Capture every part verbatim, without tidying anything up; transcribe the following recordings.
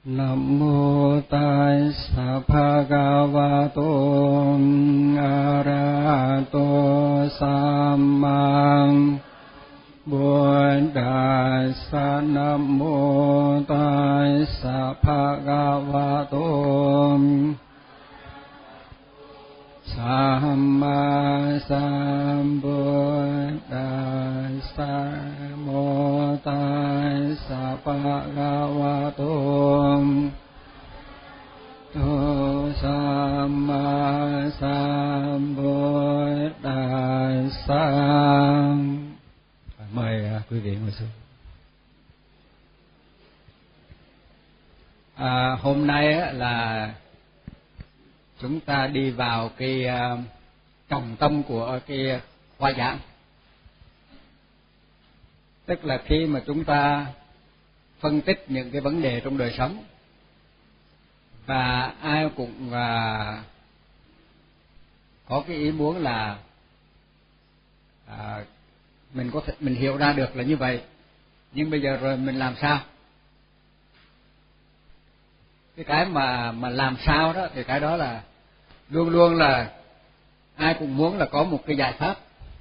Nam mô Tassa Bhagavato Arahato Samma Buddhassa. Nam mô Tassa Bhagavato Samma Sambuddhassa. Mô Tassa Bhagavato Samma Sambuddhassa. Mời quý vị ngồi xuống. À, hôm nay là chúng ta đi vào cái uh, trọng tâm của cái khoa giảng, tức là khi mà chúng ta phân tích những cái vấn đề trong đời sống, và ai cũng uh, có cái ý muốn là uh, mình có thể mình hiểu ra được là như vậy, nhưng bây giờ rồi mình làm sao? Cái cái mà mà làm sao đó thì cái đó là luôn luôn là ai cũng muốn là có một cái giải pháp,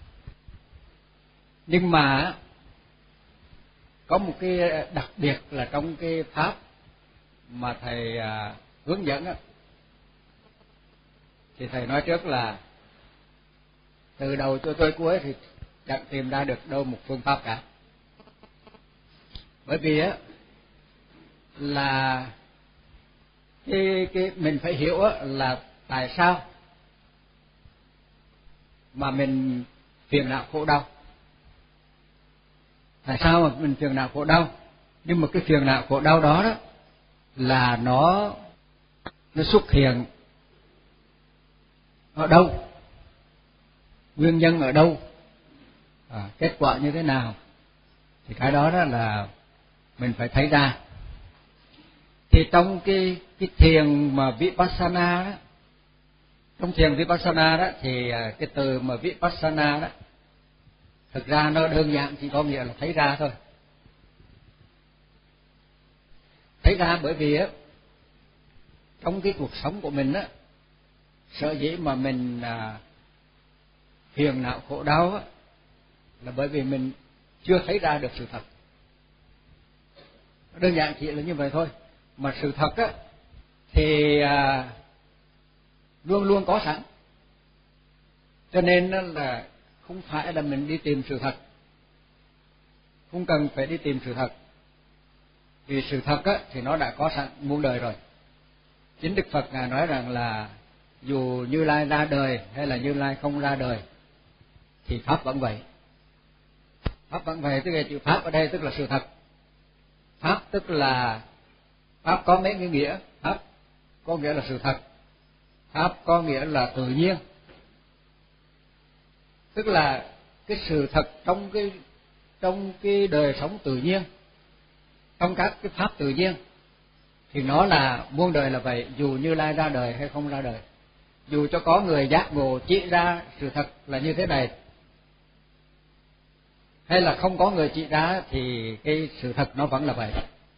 nhưng mà có một cái đặc biệt là trong cái pháp mà thầy à, hướng dẫn á, thì thầy nói trước là từ đầu cho tới cuối thì chẳng tìm ra được đâu một phương pháp cả, bởi vì á là cái cái mình phải hiểu á là tại sao mà mình phiền não khổ đau, tại sao mà mình phiền não khổ đau, nhưng mà cái phiền não khổ đau đó đó là nó nó xuất hiện ở đâu, nguyên nhân ở đâu, à, kết quả như thế nào, thì cái đó đó là mình phải thấy ra. Thì trong cái cái thiền mà Vipassana đó, trong thiền Vipassana đó thì cái từ mà Vipassana đó thực ra nó đơn giản chỉ có nghĩa là thấy ra thôi. Thấy ra bởi vì á trong cái cuộc sống của mình á, sở dĩ mà mình à, phiền não khổ đau á là bởi vì mình chưa thấy ra được sự thật. Đơn giản chỉ là như vậy thôi. Mà sự thật á thì à, luôn luôn có sẵn, cho nên là không phải là mình đi tìm sự thật, không cần phải đi tìm sự thật, vì sự thật á thì nó đã có sẵn muôn đời rồi. Chính Đức Phật ngài nói rằng là dù Như Lai ra đời hay là Như Lai không ra đời thì pháp vẫn vậy. Pháp vẫn vậy, tức là chữ pháp ở đây tức là sự thật. Pháp tức là pháp có mấy cái nghĩa. Pháp có nghĩa là sự thật, pháp có nghĩa là tự nhiên, tức là cái sự thật trong cái trong cái đời sống tự nhiên, trong các cái pháp tự nhiên, thì nó là muôn đời là vậy, dù Như Lai ra đời hay không ra đời, dù cho có người giác ngộ chỉ ra sự thật là như thế này hay là không có người chỉ ra, thì cái sự thật nó vẫn là vậy.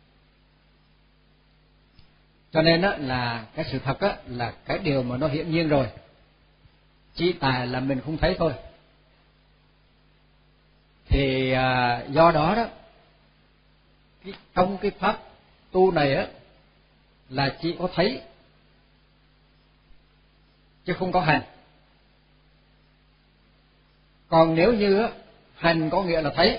Cho nên á là cái sự thật á là cái điều mà nó hiển nhiên rồi, chỉ tại là mình không thấy thôi. Thì à, do đó đó cái, trong cái pháp tu này á là chỉ có thấy chứ không có hành. Còn nếu như á, hành có nghĩa là thấy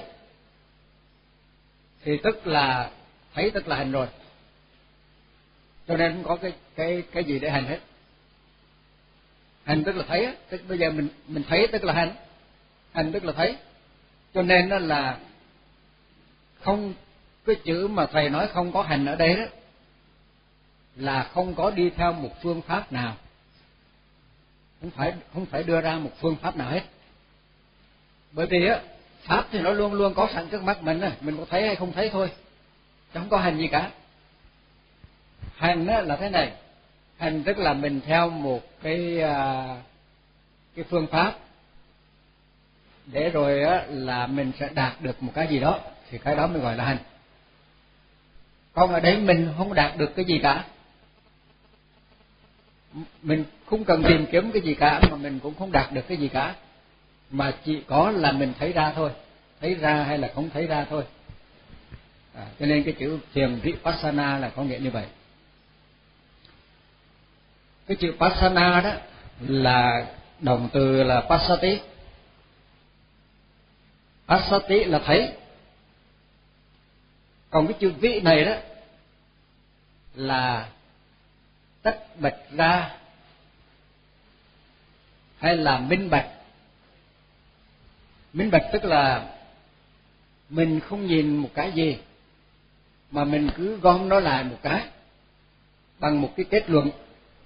thì tức là thấy tức là hành rồi, cho nên không có cái cái cái gì để hành hết. Hành tức là thấy á, tức bây giờ mình mình thấy tức là hành, hành tức là thấy, cho nên nó là không, cái chữ mà thầy nói không có hành ở đây đó là không có đi theo một phương pháp nào, không phải không phải đưa ra một phương pháp nào hết. Bởi vì á pháp thì nó luôn luôn có sẵn trước mắt mình, mình có thấy hay không thấy thôi, chứ không có hành gì cả. Hành á là thế này, hành tức là mình theo một cái cái phương pháp để rồi á là mình sẽ đạt được một cái gì đó, thì cái đó mới gọi là hành. Còn ở đây mình không đạt được cái gì cả, mình không cần tìm kiếm cái gì cả, mà mình cũng không đạt được cái gì cả, mà chỉ có là mình thấy ra thôi, thấy ra hay là không thấy ra thôi. À, cho nên cái chữ thiền vipassana là có nghĩa như vậy. Cái chữ passana đó là động từ là passati. Passati là thấy. Còn cái chữ vị này đó là tách bạch ra hay là minh bạch. Minh bạch tức là mình không nhìn một cái gì mà mình cứ gom nó lại một cái bằng một cái kết luận.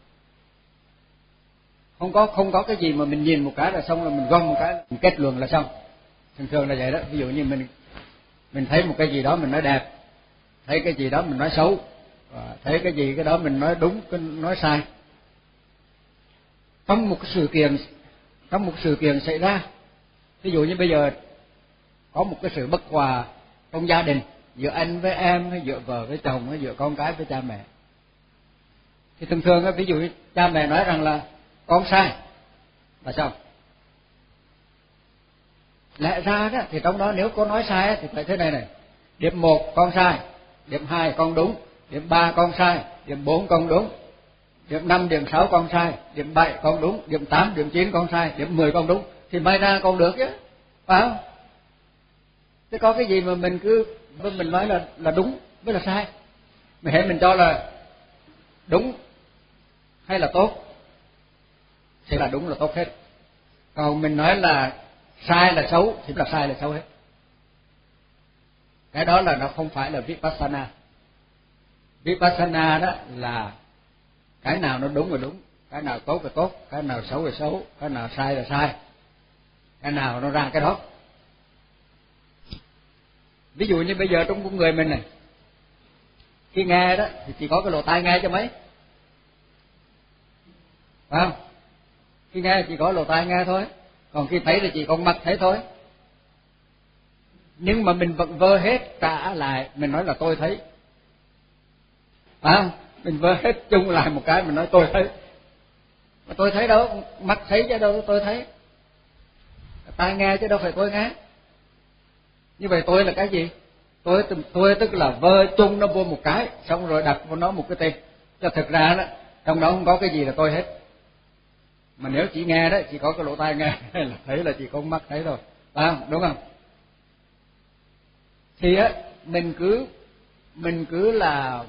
Không có không có cái gì mà mình nhìn một cái là xong, là mình gom một cái mình kết luận là xong. Thường thường là vậy đó. Ví dụ như mình mình thấy một cái gì đó mình nói đẹp, thấy cái gì đó mình nói xấu, thấy cái gì cái đó mình nói đúng, cái nói sai. Trong một cái sự kiện trong một sự kiện xảy ra, ví dụ như bây giờ có một cái sự bất hòa trong gia đình, giữa anh với em, hay giữa vợ với chồng, hay giữa con cái với cha mẹ, thì thường thường ví dụ như cha mẹ nói rằng là con sai là sao? Lẽ ra đó thì trong đó nếu có nói sai thì phải thế này này: điểm một con sai, điểm hai con đúng, điểm ba con sai, điểm bốn con đúng, điểm năm, điểm sáu con sai, điểm bảy con đúng, điểm tám, điểm chín con sai, điểm mười con đúng, thì may ra con được chứ, phải không? Thế có cái gì mà mình cứ mình nói là là đúng với là sai, mình hãy mình cho là đúng hay là tốt thì là đúng là tốt hết, còn mình nói là sai là xấu thì là sai là xấu hết. Cái đó là nó không phải là vipassana. Vipassana đó là cái nào nó đúng là đúng, cái nào tốt là tốt, cái nào xấu là xấu, cái nào sai là sai, cái nào nó ra cái đó. Ví dụ như bây giờ trong con người mình này, khi nghe đó thì chỉ có cái lỗ tai nghe cho mấy, phải không? Khi nghe chỉ có lỗ tai nghe thôi, còn khi thấy thì chỉ con mắt thấy thôi. Nhưng mà mình vẫn vơ hết trả lại, mình nói là tôi thấy, phải không? Mình vơ hết chung lại một cái, mình nói tôi thấy. Mà tôi thấy đâu, mắt thấy chứ đâu tôi thấy, tai nghe chứ đâu phải tôi nghe. Như vậy tôi là cái gì? Tôi tôi tức là vơ chung nó vô một cái, xong rồi đặt vô nó một cái tên. Cho thực ra đó, trong đó không có cái gì là tôi hết. Mà nếu chỉ nghe đó, chỉ có cái lỗ tai nghe là thấy, là chỉ có mắt thấy thôi, phải không? Đúng không? Thì á mình cứ mình cứ là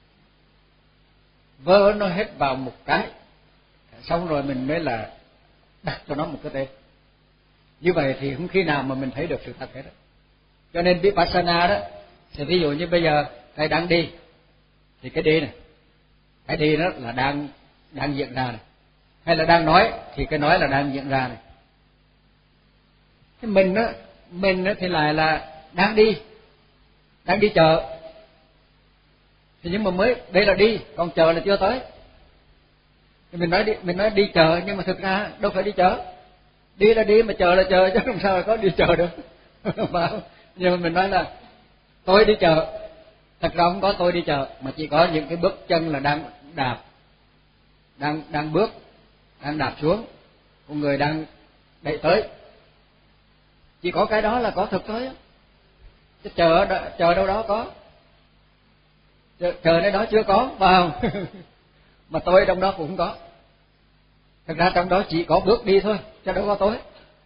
vơ nó hết vào một cái, xong rồi mình mới là đặt cho nó một cái tên. Như vậy thì không khi nào mà mình thấy được sự thật hết đó. Cho nên vipassana đó, thì ví dụ như bây giờ thầy đang đi, thì cái đi này, cái đi đó là đang đang diễn ra này, hay là đang nói thì cái nói là đang diễn ra này. Thế mình á, mình á thì lại là đang đi, đang đi chợ. Thì nhưng mà mới đây là đi, còn chợ là chưa tới. Thì mình nói đi, mình nói đi chợ, nhưng mà thực ra đâu phải đi chợ. Đi là đi mà chờ là chờ, chứ không sao có đi chợ được. Nhưng mà mình nói là tôi đi chợ, thật ra không có tôi đi chợ, mà chỉ có những cái bước chân là đang đạp, đang đang bước, đang đạp xuống, con người đang đẩy tới. Chỉ có cái đó là có thực thôi. Chứ chờ chờ đâu đó có, chờ, chờ nơi đó chưa có, phải không? Mà tôi trong đó cũng không có. Thật ra trong đó chỉ có bước đi thôi, chứ đâu có tôi.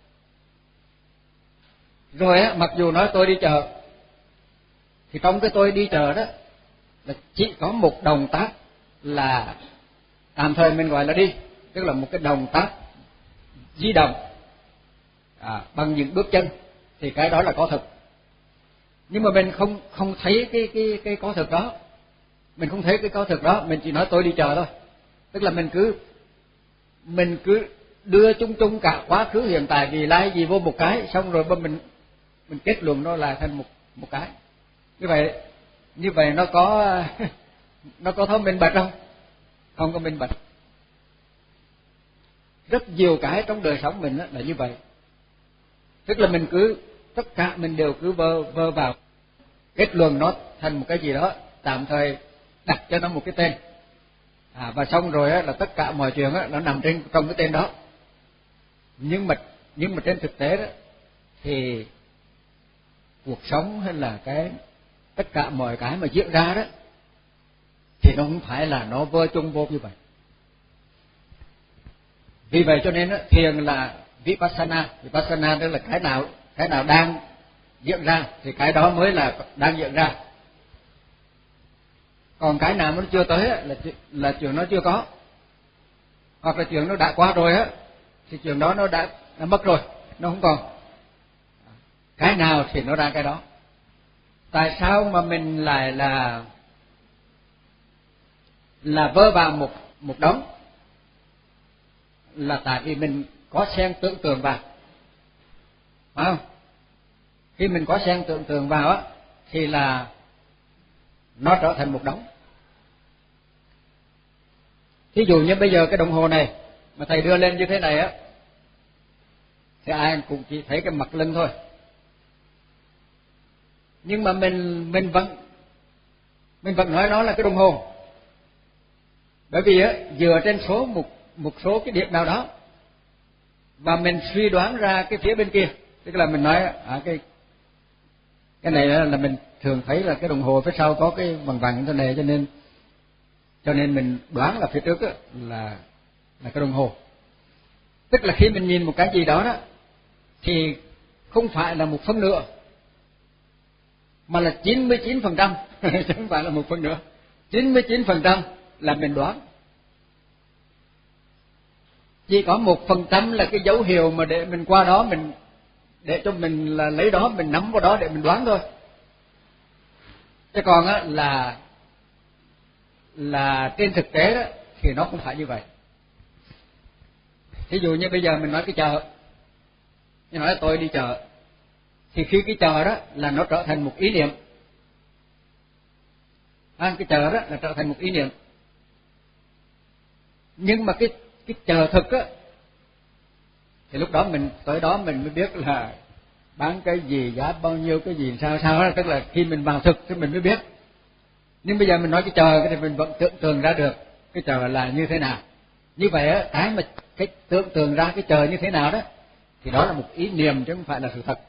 Rồi á, mặc dù nói tôi đi chợ, thì trong cái tôi đi chợ đó là chỉ có một động tác là tạm thời mình gọi là đi, tức là một cái động tác di động à, bằng những bước chân, thì cái đó là có thực. Nhưng mà mình không không thấy cái cái cái có thực đó, mình không thấy cái có thực đó, mình chỉ nói tôi đi chợ thôi. Tức là mình cứ mình cứ đưa chung chung cả quá khứ, hiện tại, vì lai gì vô một cái, xong rồi mình mình kết luận nó là thành một một cái. Như vậy như vậy nó có nó có thấu minh bạch không? Không có minh bạch. Rất nhiều cái trong đời sống mình là như vậy. Tức là mình cứ tất cả mình đều cứ vơ vơ vào, kết luận nó thành một cái gì đó, tạm thời đặt cho nó một cái tên, à, và xong rồi á, là tất cả mọi chuyện á, nó nằm trên trong cái tên đó. Nhưng mà nhưng mà trên thực tế đó thì cuộc sống hay là cái tất cả mọi cái mà diễn ra đó thì nó không phải là nó vơ chung vô như vậy. Vì vậy cho nên đó, thiền là vipassana. Vipassana tức là cái nào cái nào đang diễn ra thì cái đó mới là đang diễn ra. Còn cái nào nó chưa tới là là chuyện nó chưa có, hoặc là chuyện nó đã qua rồi á thì chuyện đó nó đã nó mất rồi, nó không còn. Cái nào thì nó ra cái đó. Tại sao mà mình lại là là vơ vào một một đống? Là tại vì mình có xen tưởng tượng vào, phải không? Khi mình có xen tưởng tượng vào á thì là nó trở thành một đống. Ví dụ như bây giờ cái đồng hồ này mà thầy đưa lên như thế này á thì ai cũng chỉ thấy cái mặt lưng thôi. Nhưng mà mình mình vẫn mình vẫn nói nó là cái đồng hồ. Bởi vì á dựa trên số một một số cái điểm nào đó và mình suy đoán ra cái phía bên kia, tức là mình nói à cái cái này là mình thường thấy là cái đồng hồ phía sau có cái vằn vằn thế này, cho nên cho nên mình đoán là phía trước á, là là cái đồng hồ. Tức là khi mình nhìn một cái gì đó đó thì không phải là một phân nửa mà là chín mươi chín phần trăm, chứ không phải là một phần nữa. chín mươi chín phần trăm là mình đoán. Chỉ có một phần trăm là cái dấu hiệu mà để mình qua đó, mình để cho mình là lấy đó, mình nắm vào đó để mình đoán thôi. Chứ còn á là là trên thực tế đó thì nó không phải như vậy. Ví dụ như bây giờ mình nói cái chợ, như nói là tôi đi chợ, thì khi cái chợ đó là nó trở thành một ý niệm. À, cái chợ đó là trở thành một ý niệm. Nhưng mà cái cái chợ thực á thì lúc đó mình tới đó mình mới biết là bán cái gì, giá bao nhiêu, cái gì sao sao đó, tức là khi mình vào thực thì mình mới biết. Nhưng bây giờ mình nói cái chợ thì mình vẫn tưởng tượng ra được cái chợ là như thế nào. Như vậy á, cái mà cái tưởng tượng ra cái chợ như thế nào đó thì đó là một ý niệm chứ không phải là sự thật.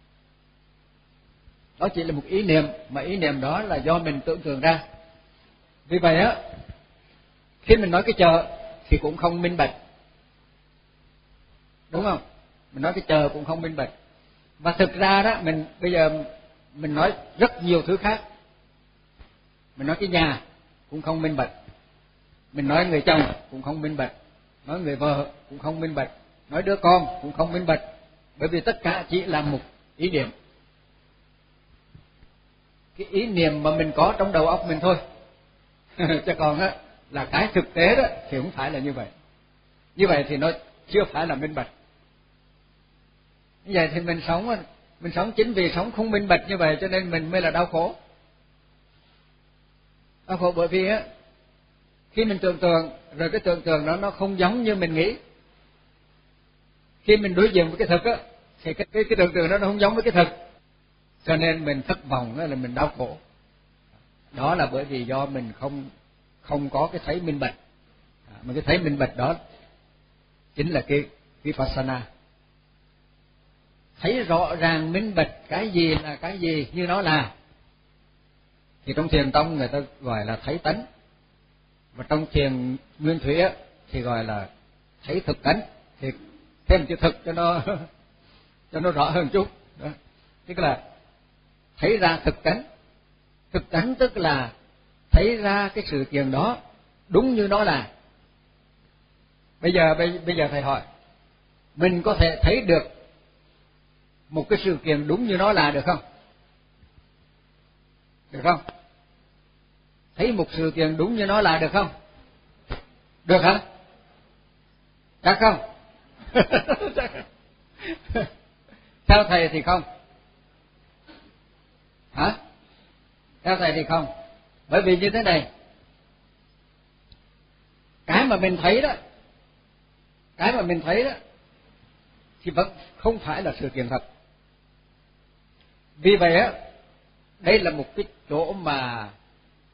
Đó chỉ là một ý niệm, mà ý niệm đó là do mình tưởng tượng ra. Vì vậy á, khi mình nói cái chợ thì cũng không minh bạch, đúng không? Mình nói cái chợ cũng không minh bạch. Và thực ra đó, mình bây giờ mình nói rất nhiều thứ khác. Mình nói cái nhà cũng không minh bạch, mình nói người chồng cũng không minh bạch, nói người vợ cũng không minh bạch, nói đứa con cũng không minh bạch, bởi vì tất cả chỉ là một ý niệm. Cái ý niệm mà mình có trong đầu óc mình thôi. Chứ còn á là cái thực tế đó thì không phải là như vậy. Như vậy thì nó chưa phải là minh bạch. Như vậy thì mình sống mình sống chính vì sống không minh bạch như vậy cho nên mình mới là đau khổ. Đau khổ bởi vì á khi mình tưởng tượng rồi cái tưởng tượng đó nó không giống như mình nghĩ. Khi mình đối diện với cái thực á thì cái cái, cái tưởng tượng đó nó không giống với cái thực, cho nên mình thất vọng, đó là mình đau khổ. Đó là bởi vì do mình không không có cái thấy minh bạch. À, mà cái thấy minh bạch đó chính là cái vipassana. Thấy rõ ràng minh bạch cái gì là cái gì như nó là. Thì trong thiền tông người ta gọi là thấy tánh, và trong thiền nguyên thủy á thì gọi là thấy thực tánh. Thì thêm chữ thực cho nó cho nó rõ hơn chút. Đó. Tức là thấy ra thực tánh. Thực tánh tức là thấy ra cái sự kiện đó đúng như nó là. Bây giờ bây, bây giờ thầy hỏi, mình có thể thấy được một cái sự kiện đúng như nó là được không? Được không? Thấy một sự kiện đúng như nó là được không? Được hả? Chắc không? Theo thầy thì không. Hả? Theo thầy thì không. Bởi vì như thế này, cái mà mình thấy đó, cái mà mình thấy đó thì vẫn không phải là sự kiện thật. Vì vậy á, đây là một cái chỗ mà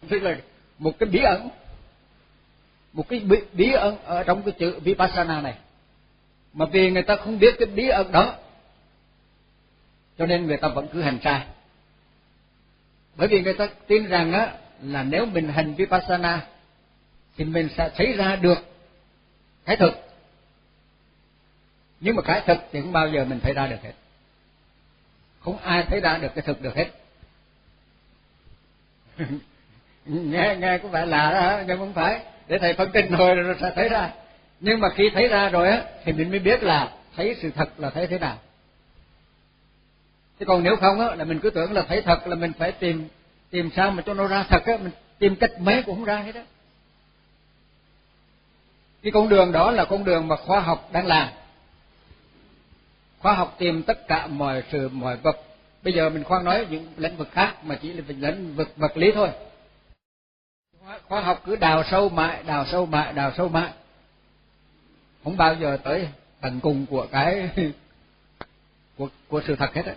tức là một cái bí ẩn, một cái bí, bí ẩn ở trong cái chữ Vipassana này. Mà vì người ta không biết cái bí ẩn đó, cho nên người ta vẫn cứ hành sai. Bởi vì người ta tin rằng á là nếu mình hành Vipassana thì mình sẽ thấy ra được cái thực. Nhưng mà cái thực thì không bao giờ mình thấy ra được hết. Không ai thấy ra được cái thực được hết. nghe nghe có vẻ lạ đó, nhưng không phải. Để thầy phân tích rồi rồi sẽ thấy ra. Nhưng mà khi thấy ra rồi á thì mình mới biết là thấy sự thật là thấy thế nào. Chứ còn nếu không á là mình cứ tưởng là thấy thật là mình phải tìm tìm sao mà cho nó ra thật á, mình tìm cách mấy cũng không ra hết á. Cái con đường đó là con đường mà khoa học đang làm. Khoa học tìm tất cả mọi sự mọi vật. Bây giờ mình khoan nói những lĩnh vực khác mà chỉ là lĩnh vực vật lý thôi. Khoa học cứ đào sâu mãi, đào sâu mãi, đào sâu mãi, không bao giờ tới tận cùng của cái của của sự thật hết á.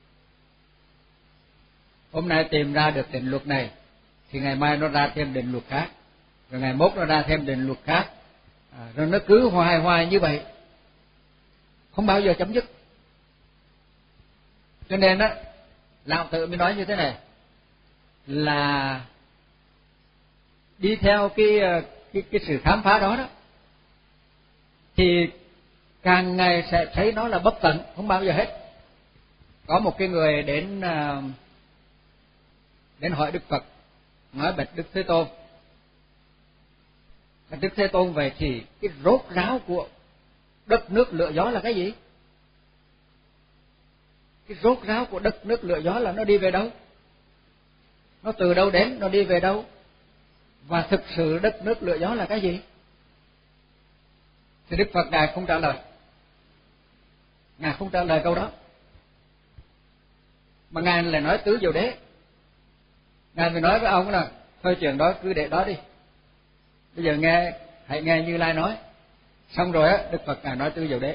Hôm nay tìm ra được định luật này thì ngày mai nó ra thêm định luật khác, rồi ngày mốt nó ra thêm định luật khác, à, rồi nó cứ hoài hoài như vậy, không bao giờ chấm dứt. Cho nên á, Lão Tử mới nói như thế này, là đi theo cái cái cái sự khám phá đó đó, thì càng ngày sẽ thấy nó là bất tận, không bao giờ hết. Có một cái người đến đến hỏi Đức Phật, nói bạch Đức Thế Tôn, bạch Đức Thế Tôn về thì cái rốt ráo của đất nước lửa gió là cái gì? Cái rốt ráo của đất nước lửa gió là nó đi về đâu? Nó từ đâu đến, nó đi về đâu? Và thực sự đất nước lửa gió là cái gì? Thì Đức Phật Ngài không trả lời. Ngài không trả lời câu đó. Mà Ngài lại nói tứ diệu đế. Ngài mới nói với ông là thôi chuyện đó cứ để đó đi. Bây giờ nghe, hãy nghe Như Lai nói. Xong rồi á, Đức Phật Ngài nói tứ diệu đế.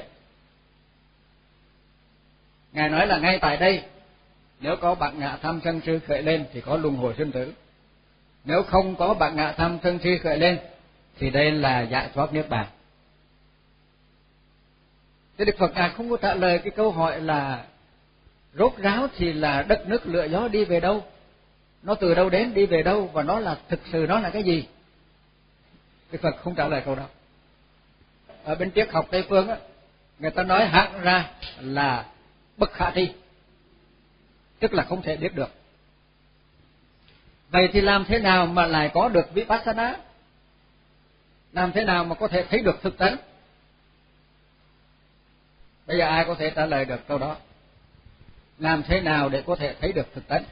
Ngài nói là ngay tại đây, nếu có bản ngã tham sân si khởi lên thì có luân hồi sinh tử. Nếu không có bản ngã tham sân si khởi lên thì đây là giải thoát niết bàn. Thế Đức Phật Ngài không có trả lời cái câu hỏi là rốt ráo thì là đất nước lửa gió đi về đâu, nó từ đâu đến đi về đâu, và nó là thực sự nó là cái gì. Đức Phật không trả lời câu đó. Ở bên triết học Tây phương á, người ta nói hẳn ra là bất khả thi, tức là không thể biết được. Vậy thì làm thế nào mà lại có được Vipassana? Làm thế nào mà có thể thấy được thực tánh? Bây giờ ai có thể trả lời được câu đó? Làm thế nào để có thể thấy được thực tánh?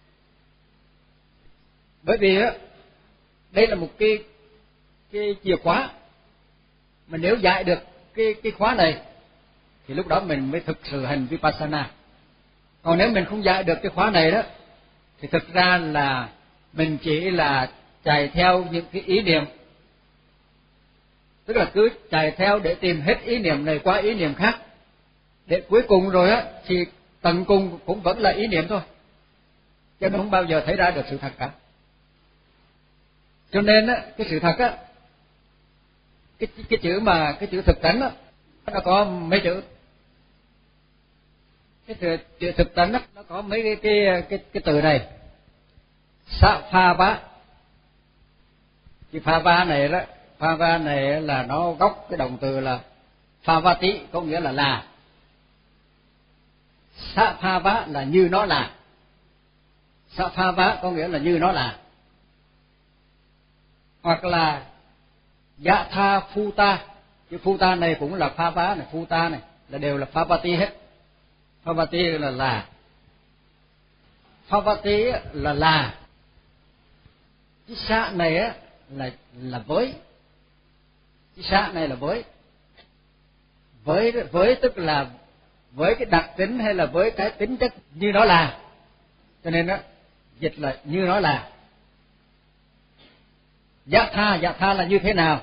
Bởi vì á, đây là một cái cái chìa khóa, mà nếu giải được cái cái khóa này thì lúc đó mình mới thực sự hành Vipassana. Còn nếu mình không giải được cái khóa này đó thì thực ra là mình chỉ là chạy theo những cái ý niệm, tức là cứ chạy theo để tìm hết ý niệm này qua ý niệm khác, để cuối cùng rồi á thì tận cùng cũng vẫn là ý niệm thôi, chứ nó không bao giờ thấy ra được sự thật cả. Cho nên á, cái sự thật á, cái cái chữ mà cái chữ thực tánh á, nó có mấy chữ. Cái chữ, chữ thực tánh á, nó có mấy cái cái cái, cái từ này. Sa pha vá. Cái pha vá này đó, pha vá này là nó gốc cái động từ là pha vá tí, có nghĩa là là. Sa pha vá là như nó là. Sa pha vá có nghĩa là như nó là. Hoặc là dạ tha phu ta. Cái phu ta này cũng là pha vá này, phu ta này là đều là pha vá tí hết. Pha vá tí là là. Pha vá tí là là. Cái xã này á là là với. Cái xã này là với. Với với tức là với cái đặc tính hay là với cái tính chất như nó là. Cho nên đó dịch là như nó là. Dạ tha, dạ tha là như thế nào?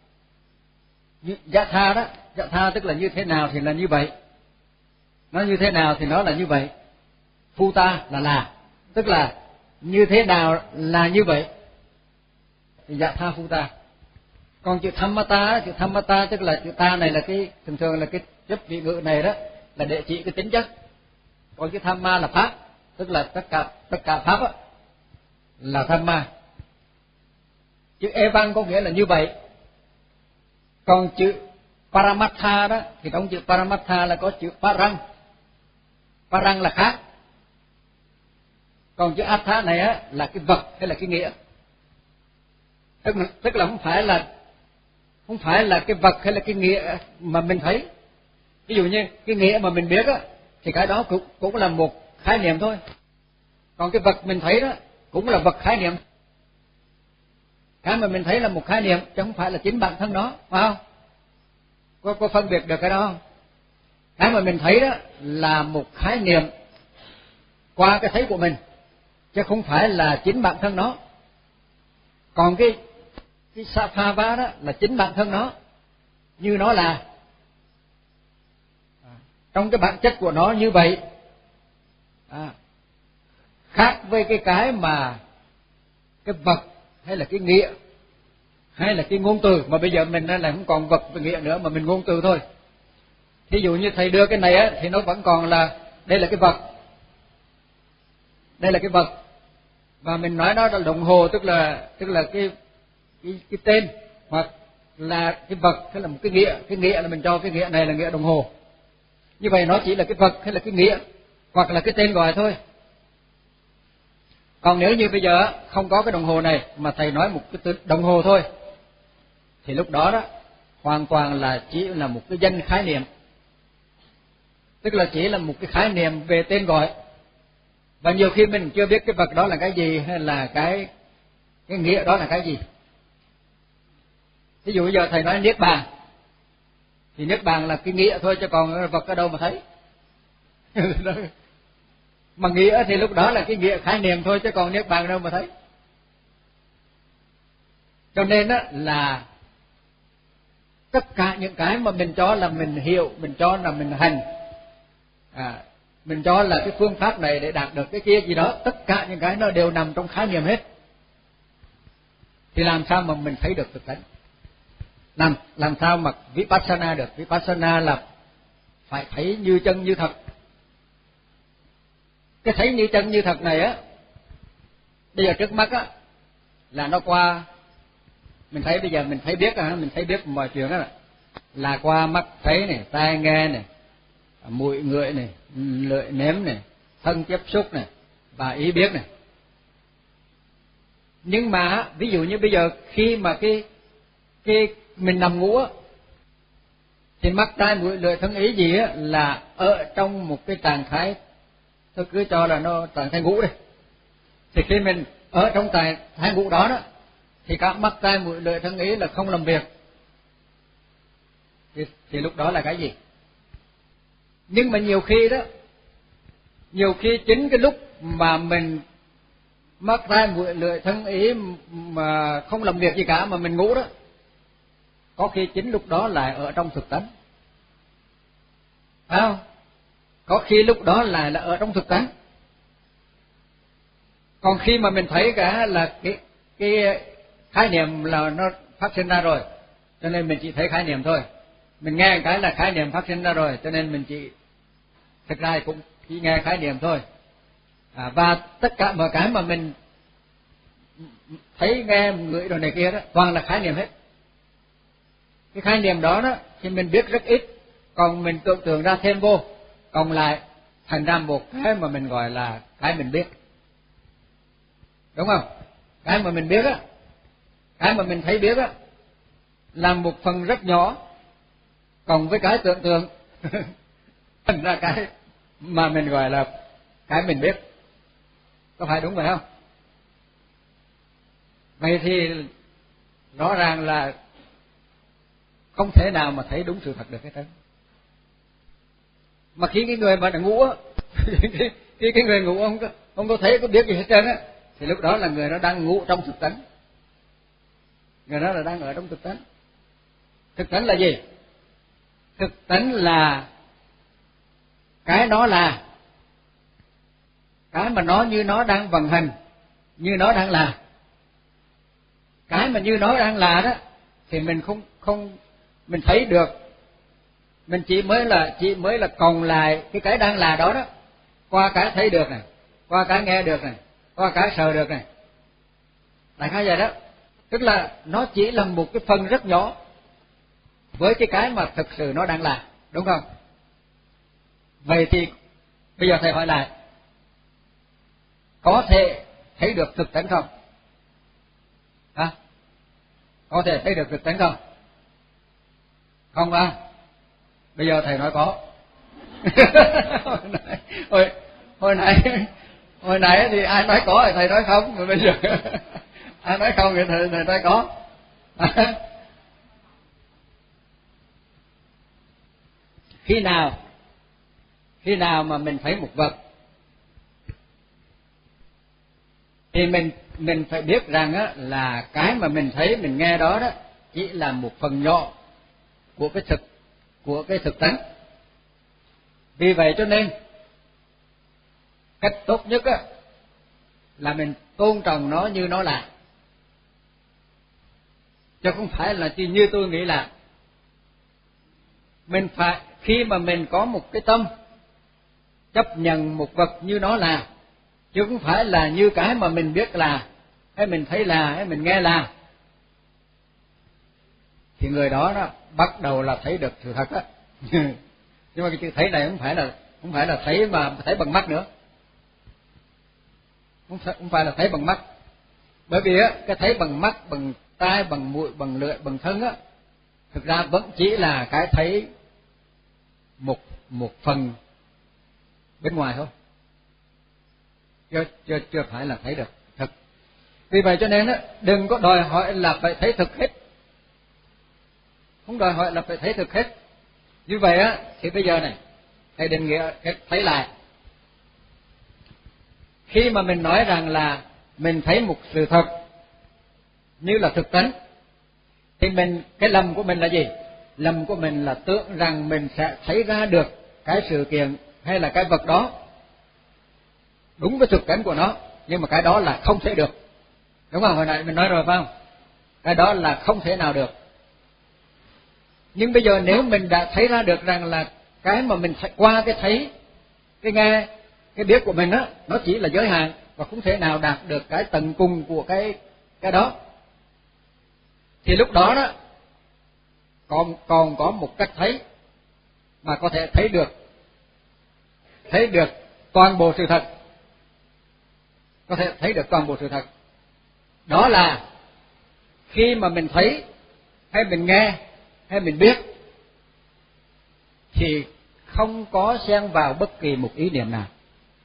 Dạ tha đó, dạ tha tức là như thế nào thì là như vậy. Nó như thế nào thì nó là như vậy. Phu ta là là, tức là như thế nào là như vậy. thì yatha bhuta. Còn chữ dhammata, chữ dhammata tức là chữ ta này là cái thường thường là cái chấp vị ngữ này đó là để chỉ cái tính chất. Còn chữ dhamma là pháp, tức là tất cả tất cả pháp đó, là dhamma. Chữ evan có nghĩa là như vậy. Còn chữ paramatha đó thì trong chữ paramatha là có chữ parang. Parang là khác. Còn chữ atha này á là cái vật hay là cái nghĩa. Tức là, tức là không phải là không phải là cái vật hay là cái nghĩa mà mình thấy. Ví dụ như cái nghĩa mà mình biết á thì cái đó cũng cũng là một khái niệm thôi. Còn cái vật mình thấy đó cũng là vật khái niệm. Cái mà mình thấy là một khái niệm chứ không phải là chính bản thân nó, phải không? Có có phân biệt được cái đó không? Cái mà mình thấy đó là một khái niệm qua cái thấy của mình chứ không phải là chính bản thân nó. Còn cái cái Sabhava đó là chính bản thân nó, như nó là trong cái bản chất của nó như vậy, à, khác với cái cái mà cái vật hay là cái nghĩa hay là cái ngôn từ, mà bây giờ mình là không còn vật và nghĩa nữa mà mình ngôn từ thôi. Thí dụ như thầy đưa cái này á thì nó vẫn còn là đây là cái vật, đây là cái vật, và mình nói nó là đồng hồ, tức là tức là cái cái, cái tên, hoặc là cái vật hay là một cái nghĩa. Cái nghĩa là mình cho cái nghĩa này là nghĩa đồng hồ. Như vậy nó chỉ là cái vật hay là cái nghĩa hoặc là cái tên gọi thôi. Còn nếu như bây giờ không có cái đồng hồ này mà thầy nói một cái từ đồng hồ thôi thì lúc đó đó hoàn toàn là chỉ là một cái danh khái niệm, tức là chỉ là một cái khái niệm về tên gọi, và nhiều khi mình chưa biết cái vật đó là cái gì hay là cái cái nghĩa đó là cái gì. Ví dụ bây giờ thầy nói niết bàn thì niết bàn là cái nghĩa thôi chứ còn vật ở đâu mà thấy. Mà nghĩa thì lúc đó là cái nghĩa khái niệm thôi chứ còn niết bàn đâu mà thấy. Cho nên đó là tất cả những cái mà mình cho là mình hiểu, mình cho là mình hành, à, mình cho là cái phương pháp này để đạt được cái kia gì đó, tất cả những cái nó đều nằm trong khái niệm hết. Thì làm sao mà mình thấy được thực tánh? Làm làm sao mà vipassana được? Vipassana là phải thấy như chân như thật. Cái thấy như chân như thật này á, bây giờ trước mắt á là nó qua, mình thấy bây giờ mình thấy biết á, mình thấy biết mọi chuyện đó là qua mắt thấy này, tai nghe này, mũi ngửi này, lưỡi nếm này, thân tiếp xúc này và ý biết này. Nhưng mà ví dụ như bây giờ khi mà cái cái mình nằm ngủ á thì mắt tai mũi lưỡi thân ý gì á là ở trong một cái trạng thái, tôi cứ cho là nó trạng thái ngủ đây. Thì khi mình ở trong trạng thái ngủ đó đó thì các mắt tai mũi lưỡi thân ý là không làm việc. Thì, thì lúc đó là cái gì? Nhưng mà nhiều khi đó, nhiều khi chính cái lúc mà mình mắt tai mũi lưỡi thân ý mà không làm việc gì cả mà mình ngủ đó, có khi chính lúc đó lại ở trong thực tánh, phải không? Có khi lúc đó lại là ở trong thực tánh. Còn khi mà mình thấy cả là cái cái khái niệm là nó phát sinh ra rồi, cho nên mình chỉ thấy khái niệm thôi. Mình nghe cái là khái niệm phát sinh ra rồi, cho nên mình chỉ thực ra cũng chỉ nghe khái niệm thôi. À, và tất cả mọi cái mà mình thấy nghe ngửi đồ này kia đó toàn là khái niệm hết. Cái khái niệm đó đó thì mình biết rất ít, còn mình tưởng tượng ra thêm vô, còn lại thành ra một cái mà mình gọi là cái mình biết, đúng không? Cái mà mình biết á, cái mà mình thấy biết á là một phần rất nhỏ, còn với cái tưởng tượng thành ra cái mà mình gọi là cái mình biết. Có phải đúng vậy không? Vậy thì rõ ràng là không thể nào mà thấy đúng sự thật được hết trơn. Mà khi cái người mà đã ngủ á, khi cái người ngủ không có không có thấy có biết gì hết trơn á, thì lúc đó là người đó đang ngủ trong thực tánh. Người đó là đang ở trong thực tánh. Thực tánh là gì? Thực tánh là cái đó là cái mà nó như nó đang vận hành, như nó đang là. Cái mà như nó đang là đó thì mình không không mình thấy được, mình chỉ mới là chỉ mới là còn lại cái cái đang là đó đó, qua cái thấy được này, qua cái nghe được này, qua cái sờ được này, đại khái vậy đó. Tức là nó chỉ là một cái phần rất nhỏ với cái cái mà thực sự nó đang là, đúng không? Vậy thì bây giờ thầy hỏi lại, có thể thấy được thực tánh không? Hả? Có thể thấy được thực tánh không? Không à? Bây giờ thầy nói có. hồi, hồi nãy hồi nãy thì ai nói có thì thầy nói không, mà bây giờ ai nói không thì thầy, thầy nói có. Khi nào khi nào mà mình thấy một vật thì mình mình phải biết rằng á, là cái mà mình thấy mình nghe đó đó chỉ là một phần nhỏ của cái thực của cái thực tánh. Vì vậy cho nên cách tốt nhất á, là mình tôn trọng nó như nó là, chứ không phải là chỉ như tôi nghĩ là. Mình phải, khi mà mình có một cái tâm chấp nhận một vật như nó là, chứ không phải là như cái mà mình biết là, hay mình thấy là, hay mình nghe là, thì người đó đó bắt đầu là thấy được sự thật á. Nhưng mà cái chữ thấy này không phải là không phải là thấy mà thấy bằng mắt nữa, không phải, không phải là thấy bằng mắt, bởi vì á cái thấy bằng mắt, bằng tai, bằng mũi, bằng lưỡi, bằng thân á, thực ra vẫn chỉ là cái thấy một một phần bên ngoài thôi, chưa chưa chưa phải là thấy được thật. Vì vậy cho nên á, đừng có đòi hỏi là phải thấy thực hết, không đòi hỏi là phải thấy thực hết. Như vậy á thì bây giờ này thầy định nghĩa thấy lại. Khi mà mình nói rằng là mình thấy một sự thật như là thực tánh, thì mình cái lầm của mình là gì? Lầm của mình là tưởng rằng mình sẽ thấy ra được cái sự kiện hay là cái vật đó đúng với thực tánh của nó, nhưng mà cái đó là không thể được, đúng không? Hồi nãy mình nói rồi phải không? Cái đó là không thể nào được. Nhưng bây giờ nếu mình đã thấy ra được rằng là cái mà mình qua cái thấy, cái nghe, cái biết của mình á, nó chỉ là giới hạn và không thể nào đạt được cái tận cùng của cái cái đó, thì lúc đó đó còn còn có một cách thấy mà có thể thấy được thấy được toàn bộ sự thật, có thể thấy được toàn bộ sự thật. Đó là khi mà mình thấy hay mình nghe hay mình biết thì không có xen vào bất kỳ một ý niệm nào.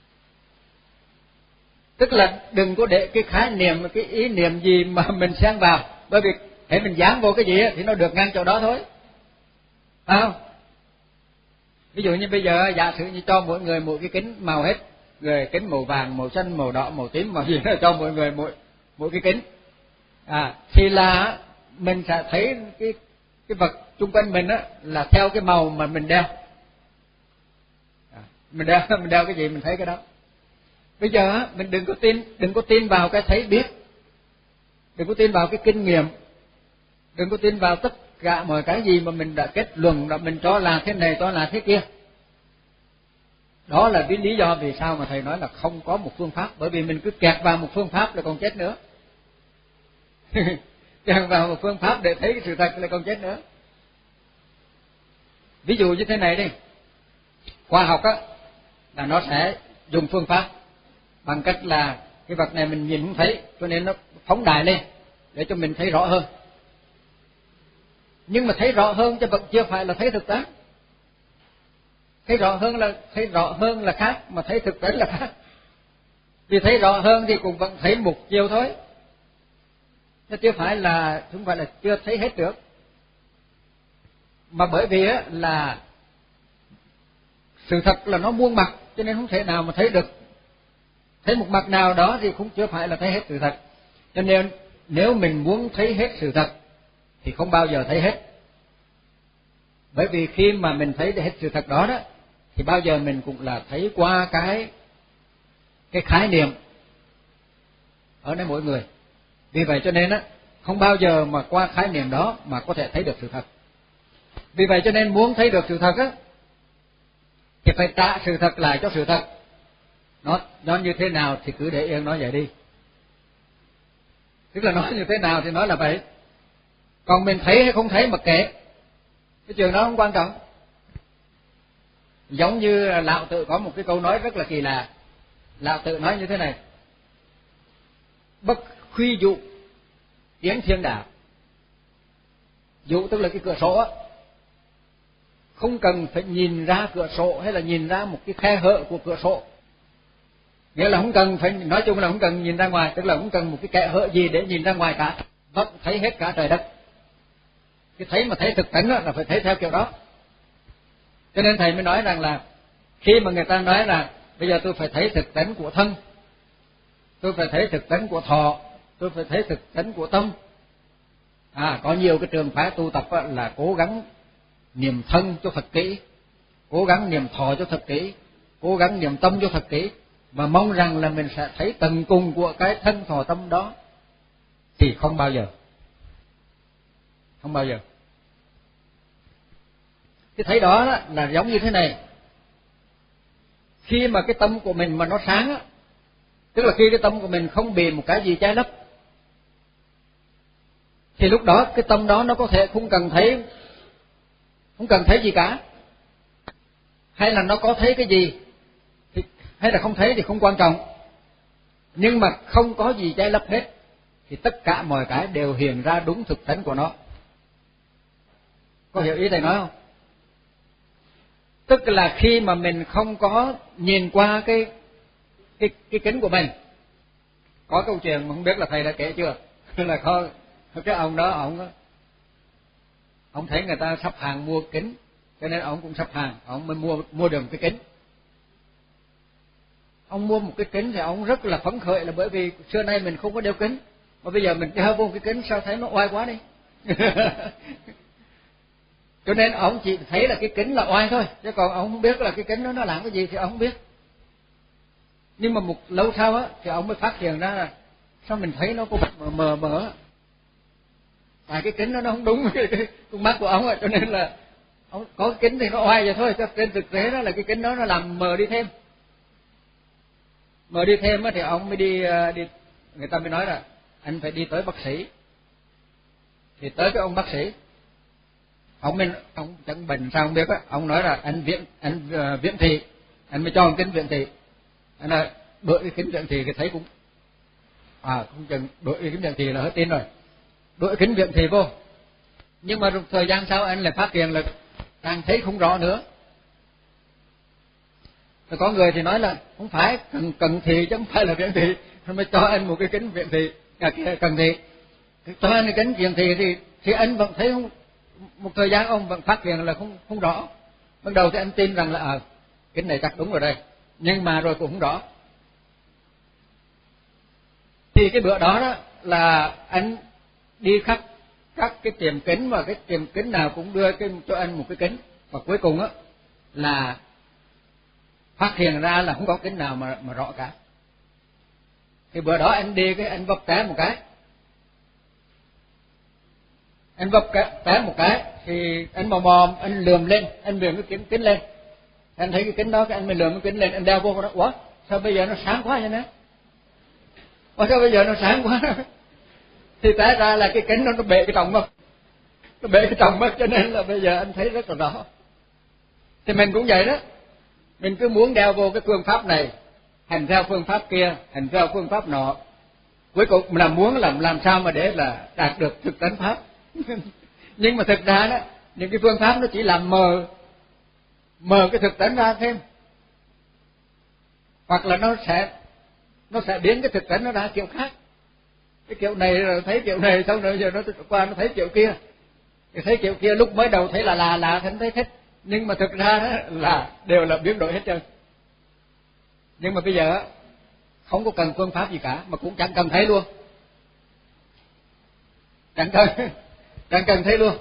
Tức là đừng có để cái khái niệm, cái ý niệm gì mà mình xen vào, bởi vì hễ mình dán vô cái gì thì nó được ngang chỗ đó thôi, phải không? Ví dụ như bây giờ giả sử như cho mỗi người một cái kính màu hết, người kính màu vàng, màu xanh, màu đỏ, màu tím, màu gì đó, cho mỗi người mỗi mỗi cái kính, à thì là mình sẽ thấy cái cái vật xung quanh mình á là theo cái màu mà mình đeo. À, mình đeo mình đeo cái gì mình thấy cái đó. Bây giờ á mình đừng có tin đừng có tin vào cái thấy biết, đừng có tin vào cái kinh nghiệm, đừng có tin vào tất cả mọi cái gì mà mình đã kết luận, là mình cho là thế này, cho là thế kia. Đó là cái lý do vì sao mà thầy nói là không có một phương pháp, bởi vì mình cứ kẹt vào một phương pháp là còn chết nữa. Kẹt vào một phương pháp để thấy cái sự thật là còn chết nữa. Ví dụ như thế này đi, khoa học á là nó sẽ dùng phương pháp bằng cách là cái vật này mình nhìn không thấy, cho nên nó phóng đại lên để cho mình thấy rõ hơn. Nhưng mà thấy rõ hơn chứ vẫn chưa phải là thấy thực tế. Thấy rõ hơn là thấy rõ hơn là khác, mà thấy thực tế là khác. Vì thấy rõ hơn thì cũng vẫn thấy một chiều thôi, chứ chưa phải là không phải là chưa thấy hết được. Mà bởi vì á là sự thật là nó muôn mặt, cho nên không thể nào mà thấy được, thấy một mặt nào đó thì cũng chưa phải là thấy hết sự thật. Cho nên nếu mình muốn thấy hết sự thật thì không bao giờ thấy hết. Bởi vì khi mà mình thấy hết sự thật đó đó thì bao giờ mình cũng là thấy qua cái cái khái niệm ở nơi mỗi người. Vì vậy cho nên á không bao giờ mà qua khái niệm đó mà có thể thấy được sự thật. Vì vậy cho nên muốn thấy được sự thật á, thì phải trả sự thật lại cho sự thật. Nó nó như thế nào thì cứ để yên nó vậy đi. Tức là nói như thế nào thì nói là vậy. Còn mình thấy hay không thấy mặc kệ, cái chuyện đó không quan trọng. Giống như Lão Tử có một cái câu nói rất là kỳ lạ. Lão Tử nói như thế này: bất khuy dụ tiến thiên đạo. Dụ tức là cái cửa sổ á, không cần phải nhìn ra cửa sổ hay là nhìn ra một cái khe hở của cửa sổ. Nghĩa là không cần phải, nói chung là không cần nhìn ra ngoài, tức là không cần một cái kẽ hở gì để nhìn ra ngoài cả, vẫn thấy hết cả trời đất. Cái thấy mà thấy thực tánh là phải thấy theo kiểu đó. Cho nên thầy mới nói rằng là khi mà người ta nói là bây giờ tôi phải thấy thực tánh của thân, tôi phải thấy thực tánh của thọ, tôi phải thấy thực tánh của tâm. À, có nhiều cái trường phái tu tập là cố gắng niệm thân cho thật kỹ, cố gắng niệm thọ cho thật kỹ, cố gắng niệm tâm cho thật kỹ, mà mong rằng là mình sẽ thấy tận cùng của cái thân thọ tâm đó, thì không bao giờ, không bao giờ. Cái thấy đó là giống như thế này: khi mà cái tâm của mình mà nó sáng á, tức là khi cái tâm của mình không bị một cái gì che lấp, thì lúc đó cái tâm đó nó có thể không cần thấy, không cần thấy gì cả, hay là nó có thấy cái gì thì, hay là không thấy thì không quan trọng, nhưng mà không có gì che lấp hết, thì tất cả mọi cái đều hiện ra đúng thực tánh của nó. Có hiểu ý thầy nói không? Tức là khi mà mình không có nhìn qua cái cái cái kính của mình. Có câu chuyện mà không biết là thầy đã kể chưa, là có cái ông đó, ông ông thấy người ta sắp hàng mua kính, cho nên ông cũng sắp hàng, ông mới mua mua được một cái kính. Ông mua một cái kính thì ông rất là phấn khởi, là bởi vì xưa nay mình không có đeo kính, mà bây giờ mình đeo vô cái kính sao thấy nó oai quá đi. Cho nên ông chỉ thấy là cái kính là oai thôi, chứ còn ông không biết là cái kính đó nó làm cái gì thì ông không biết. Nhưng mà một lâu sau á thì ông mới phát hiện ra là sao mình thấy nó có mờ mờ mờ. Tại cái kính đó nó không đúng cái, cái con mắt của ông, cho nên là ông có cái kính thì nó oai vậy thôi, chứ trên thực tế đó là cái kính đó nó làm mờ đi thêm. Mờ đi thêm á thì ông mới đi đi người ta mới nói là anh phải đi tới bác sĩ. Thì tới cái ông bác sĩ, ông mình ông chẳng bệnh sao không biết á, ông nói là anh viễn anh uh, viễn thị, anh mới cho một kính viễn thị. Anh nói đội cái kính viễn thị thì thấy cũng à không chừng đội cái kính viễn thị là hết tin rồi, đội kính viễn thị vô, nhưng mà thời gian sau anh lại phát hiện là càng thấy không rõ nữa. Rồi có người thì nói là không phải cần cần thị chứ không phải là viễn thị, nó mới cho anh một cái kính viễn thị, à, cần thị, cho anh cái kính viễn thị thì thì anh vẫn thấy không. Một thời gian ông vẫn phát hiện là không không rõ. Ban đầu thì anh tin rằng là à, kính này chắc đúng rồi đây, nhưng mà rồi cũng không rõ. Thì cái bữa đó đó là anh đi khắp các cái tiệm kính, và cái tiệm kính nào cũng đưa cái, cho anh một cái kính, và cuối cùng á là phát hiện ra là không có kính nào mà mà rõ cả. Thì bữa đó anh đi cái anh vấp té một cái, anh vấp cái té một cái thì anh mò mò anh lườm lên, anh lườm cái kính kính lên, anh thấy cái kính đó, cái anh mới lườm cái kính lên, anh đeo vô đó. Ủa sao bây giờ nó sáng quá vậy nè? Ủa sao bây giờ nó sáng quá? Thì té ra là cái kính đó nó bể cái tròng mất, nó bể cái tròng mất, cho nên là bây giờ anh thấy rất là rõ. Thì mình cũng vậy đó, mình cứ muốn đeo vô cái phương pháp này, hành theo phương pháp kia, hành theo phương pháp nọ, cuối cùng là muốn làm làm sao mà để là đạt được thực tánh pháp. Nhưng mà thực ra đó, những cái phương pháp nó chỉ làm mờ mờ cái thực tánh ra thêm, hoặc là nó sẽ nó sẽ biến cái thực tánh nó ra kiểu khác. Cái kiểu này rồi thấy kiểu này, xong rồi giờ nó qua nó thấy kiểu kia, thì thấy kiểu kia lúc mới đầu thấy là là là thấy thấy thích, nhưng mà thực ra đó là đều là biến đổi hết trơn. Nhưng mà bây giờ không có cần phương pháp gì cả, mà cũng chẳng cần thấy luôn, chẳng cần chẳng cần thấy luôn,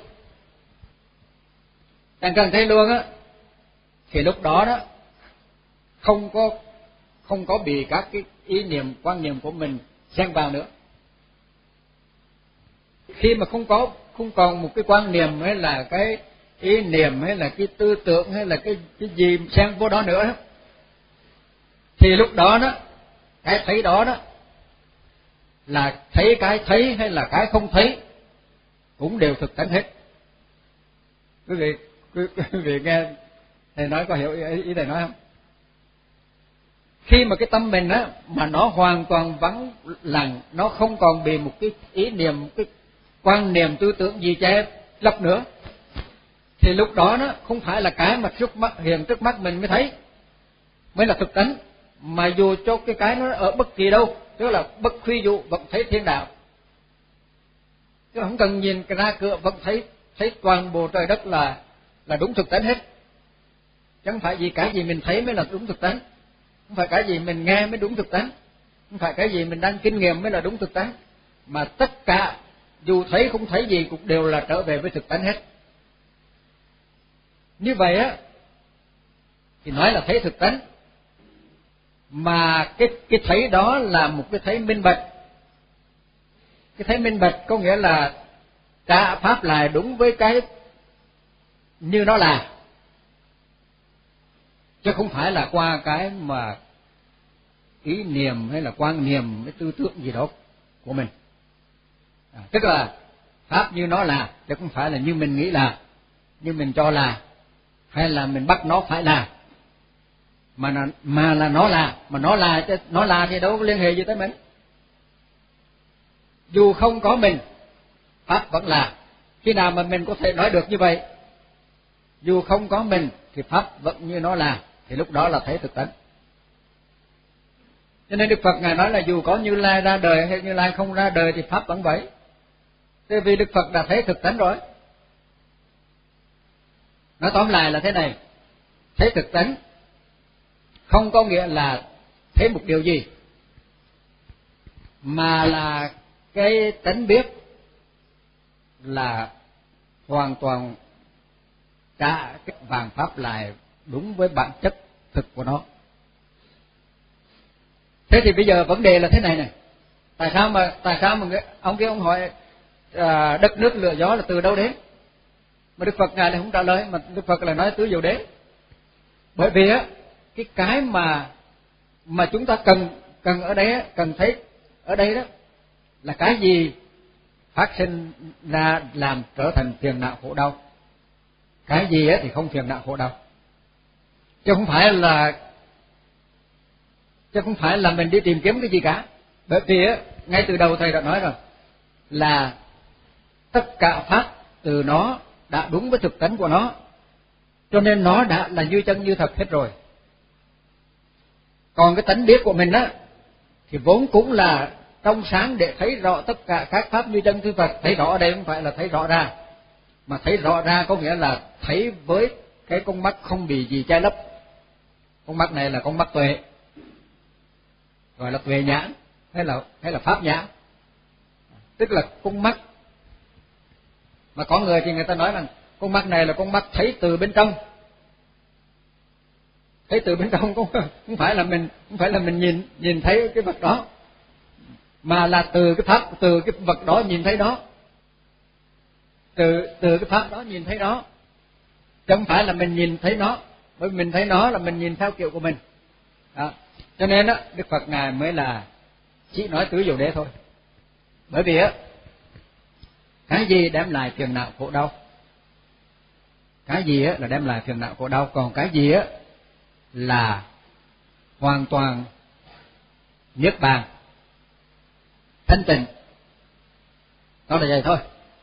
chẳng cần thấy luôn á, thì lúc đó đó không có không có bị các cái ý niệm quan niệm của mình xen vào nữa. Khi mà không có không còn một cái quan niệm hay là cái ý niệm hay là cái tư tưởng hay là cái cái gì xen vô đó nữa, thì lúc đó đó cái thấy đó đó là thấy cái thấy hay là cái không thấy cũng đều thực tánh hết. Quý vị quý, quý vị nghe thầy nói có hiểu ý, ý thầy nói không? Khi mà cái tâm mình á mà nó hoàn toàn vắng lặng, nó không còn bị một cái ý niệm, một cái quan niệm tư tưởng gì che lấp nữa, thì lúc đó nó không phải là cái mà trước mắt hiện trước mắt mình mới thấy mới là thực tánh, mà dù cho cái cái nó ở bất kỳ đâu, tức là bất khuy dụ vẫn thấy thiên đạo, chứ không cần nhìn ra cửa vẫn thấy thấy toàn bộ trời đất là là đúng thực tánh hết. Chẳng phải gì cái gì mình thấy mới là đúng thực tánh, không phải cái gì mình nghe mới đúng thực tánh, không phải cái gì mình đang kinh nghiệm mới là đúng thực tánh, mà tất cả dù thấy không thấy gì cũng đều là trở về với thực tánh hết. Như vậy á thì nói là thấy thực tánh, mà cái cái thấy đó là một cái thấy minh bạch. Cái thấy minh bạch có nghĩa là trả pháp lại đúng với cái như nó là, chứ không phải là qua cái mà ý niệm hay là quan niệm cái tư tưởng gì đó của mình. À, tức là pháp như nó là, chứ không phải là như mình nghĩ là, như mình cho là, hay là mình bắt nó phải là, mà là, mà là nó là, mà nó là chứ nó là thì đâu có liên hệ gì tới mình. Dù không có mình, pháp vẫn là. Khi nào mà mình có thể nói được như vậy, dù không có mình thì pháp vẫn như nó là, thì lúc đó là thấy thực tánh. Cho nên Đức Phật Ngài nói là dù có Như Lai ra đời hay Như Lai không ra đời thì pháp vẫn vậy. Thế vì Đức Phật đã thấy thực tánh rồi. Nói tóm lại là thế này, thấy thực tánh không có nghĩa là thấy một điều gì, mà là cái tánh biết là hoàn toàn trả cái vàng pháp lại đúng với bản chất thực của nó. Thế thì bây giờ vấn đề là thế này này, tại sao mà tại sao mà ông kia ông hỏi à, đất nước lửa gió là từ đâu đến, mà Đức Phật Ngài lại không trả lời, mà Đức Phật lại nói tứ diệu đế. Bởi vì á cái cái mà mà chúng ta cần cần ở đây cần thấy ở đây đó là cái gì phát sinh ra làm trở thành phiền não khổ đau, cái gì á thì không phiền não khổ đau, chứ không phải là chứ không phải là mình đi tìm kiếm cái gì cả. Bởi vì á ngay từ đầu thầy đã nói rồi là tất cả pháp từ nó đã đúng với thực tánh của nó, cho nên nó đã là như chân như thật hết rồi. Còn cái tánh biết của mình á thì vốn cũng là trong sáng để thấy rõ tất cả các pháp như chân như thật. Thấy rõ ở đây không phải là thấy rõ ra, mà thấy rõ ra có nghĩa là thấy với cái con mắt không bị gì che lấp. Con mắt này là con mắt tuệ, gọi là tuệ nhãn hay là hay là pháp nhãn, tức là con mắt mà có người thì người ta nói rằng con mắt này là con mắt thấy từ bên trong. Thấy từ bên trong cũng không phải là mình không phải là mình nhìn nhìn thấy cái vật đó, mà là từ cái pháp từ cái vật đó nhìn thấy đó, từ từ cái pháp đó nhìn thấy đó, chứ không phải là mình nhìn thấy nó. Bởi vì mình thấy nó là mình nhìn theo kiểu của mình đó. Cho nên á Đức Phật Ngài mới là chỉ nói tứ diệu đế thôi. Bởi vì á cái gì đem lại phiền não khổ đau, cái gì á là đem lại phiền não khổ đau, còn cái gì á là hoàn toàn niết bàn thanh tịnh, đó là vậy thôi.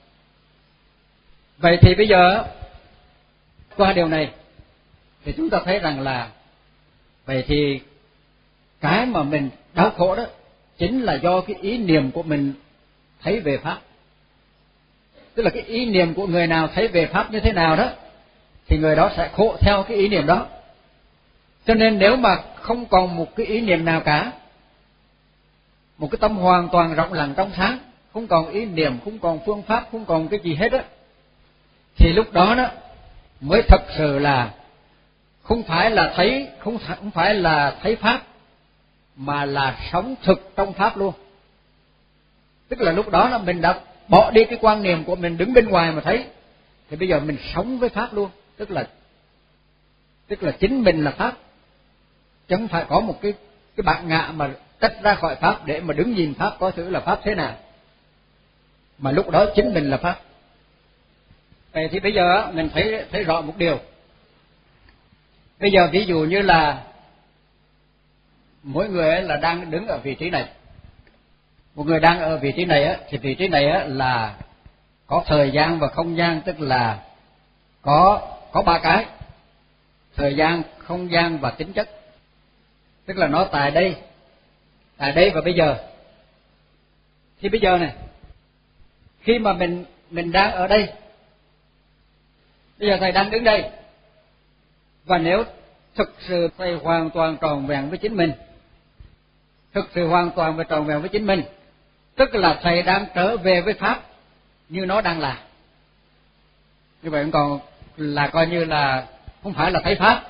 Vậy thì bây giờ qua điều này thì chúng ta thấy rằng là vậy thì cái mà mình đau khổ đó chính là do cái ý niệm của mình thấy về pháp. Tức là cái ý niệm của người nào thấy về pháp như thế nào đó thì người đó sẽ khổ theo cái ý niệm đó. Cho nên nếu mà không còn một cái ý niệm nào cả, một cái tâm hoàn toàn rộng lặng trong sáng, không còn ý niệm, không còn phương pháp, không còn cái gì hết á, thì lúc đó đó mới thật sự là không phải là thấy không không phải là thấy pháp, mà là sống thực trong pháp luôn. Tức là lúc đó là mình đã bỏ đi cái quan niệm của mình đứng bên ngoài mà thấy, thì bây giờ mình sống với pháp luôn, tức là tức là chính mình là pháp, chứ không phải có một cái cái bản ngã mà tách ra khỏi pháp để mà đứng nhìn pháp coi thử là pháp thế nào, mà lúc đó chính mình là pháp. Vậy thì bây giờ mình thấy thấy rõ một điều. Bây giờ ví dụ như là mỗi người là đang đứng ở vị trí này, một người đang ở vị trí này thì vị trí này là có thời gian và không gian, tức là có có ba cái: thời gian, không gian và tính chất. Tức là nó tại đây, tại đây và bây giờ. Thì bây giờ này, khi mà mình mình đang ở đây, bây giờ thầy đang đứng đây, và nếu thực sự thầy hoàn toàn tròn vẹn với chính mình, thực sự hoàn toàn và tròn vẹn với chính mình, tức là thầy đang trở về với pháp như nó đang là. Như vậy còn là coi như là không phải là thấy pháp,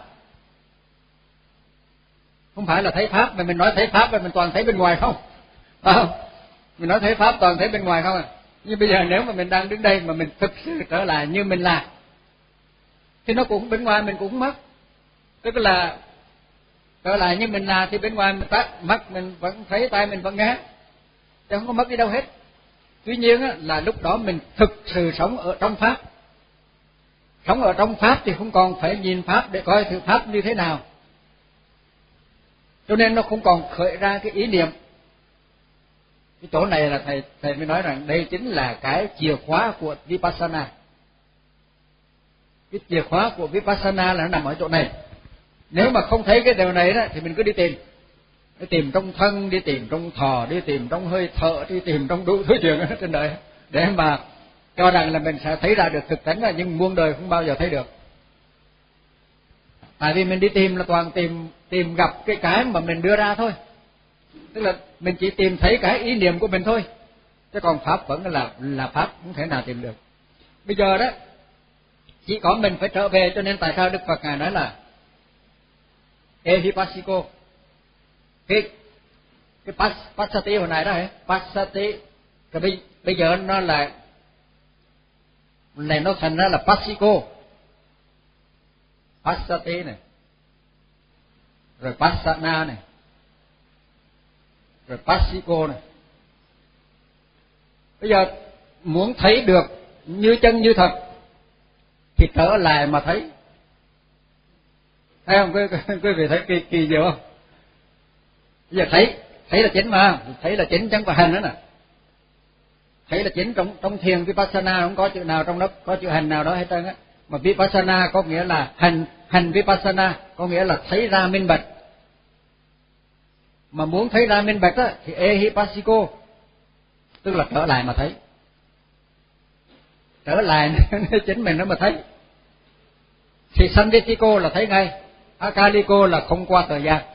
không phải là thấy pháp mà mình nói thấy pháp mà mình toàn thấy bên ngoài không, phải không? Mình nói thấy pháp toàn thấy bên ngoài không à. Nhưng bây giờ nếu mà mình đang đứng đây mà mình thực sự trở lại như mình là, thì nó cũng bên ngoài mình cũng mất. Tức là trở lại như mình là thì bên ngoài mình tắt mắt mình vẫn thấy, tai mình vẫn nghe, chứ không có mất đi đâu hết. Tuy nhiên á, là lúc đó mình thực sự sống ở trong pháp. Sống ở trong pháp thì không còn phải nhìn pháp để coi thử pháp như thế nào, cho nên nó không còn khởi ra cái ý niệm. Cái chỗ này là thầy thầy mới nói rằng đây chính là cái chìa khóa của Vipassana. Cái chìa khóa của Vipassana là nó nằm ở chỗ này. Nếu mà không thấy cái điều này đó thì mình cứ đi tìm, đi tìm trong thân, đi tìm trong thọ, đi tìm trong hơi thở, đi tìm trong đủ thứ chuyện trên đời để mà cho rằng là mình sẽ thấy ra được thực tánh, là nhưng muôn đời không bao giờ thấy được. Tại vì mình đi tìm là toàn tìm tìm gặp cái cái mà mình đưa ra thôi, tức là mình chỉ tìm thấy cái ý niệm của mình thôi, chứ còn pháp vẫn là là pháp, không thể nào tìm được. Bây giờ đó chỉ có mình phải trở về, cho nên tại sao Đức Phật ngài nói là ehipassiko, cái cái pas, passati hồi này đó hả, passati, cái bây, bây giờ nó là này nó thành ra là passiko, passati này, rồi passana này, rồi passiko này. Bây giờ muốn thấy được như chân như thật thì trở lại mà thấy. Thấy không? Quý, quý vị thấy kỳ kỳ diệu không? Bây giờ thấy, thấy là chính mà, thấy là chính chẳng phải hành nữa nè. Thấy là chính trong trong thiền Vipassana không có chữ nào trong đó có chữ hành nào đó hết trơn á. Mà Vipassana có nghĩa là hành, hành Vipassana có nghĩa là thấy ra minh bạch. Mà muốn thấy ra minh bạch á thì ehipassiko, tức là trở lại mà thấy. Trở lại chính mình nó mà thấy. Thì sanditiko là thấy ngay, akaliko là không qua thời gian,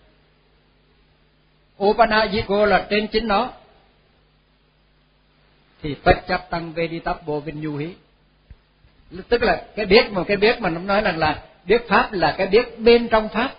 upanajiko là trên chính nó, thì tất chấp tăng veditappo vinyuhi, tức là cái biết mà cái biết mà nó nói rằng là biết pháp là cái biết bên trong pháp.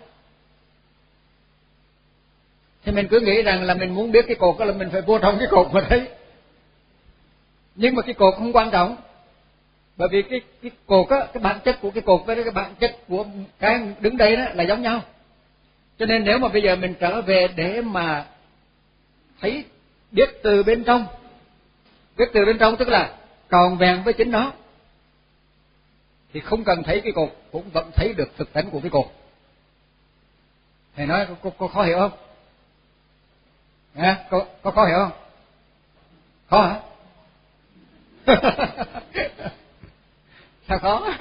Thì mình cứ nghĩ rằng là mình muốn biết cái cột đó là mình phải vô trong cái cột mà thấy, nhưng mà cái cột không quan trọng, bởi vì cái cái cột á, cái bản chất của cái cột với cái bản chất của cái đứng đây đó là giống nhau. Cho nên nếu mà bây giờ mình trở về để mà thấy biết từ bên trong, biết từ bên trong tức là tròn vẹn với chính nó, thì không cần thấy cái cột cũng vẫn thấy được thực tánh của cái cột. Thầy nói có, có khó hiểu không? À, có, có khó hiểu không? Khó hả? Sao khó?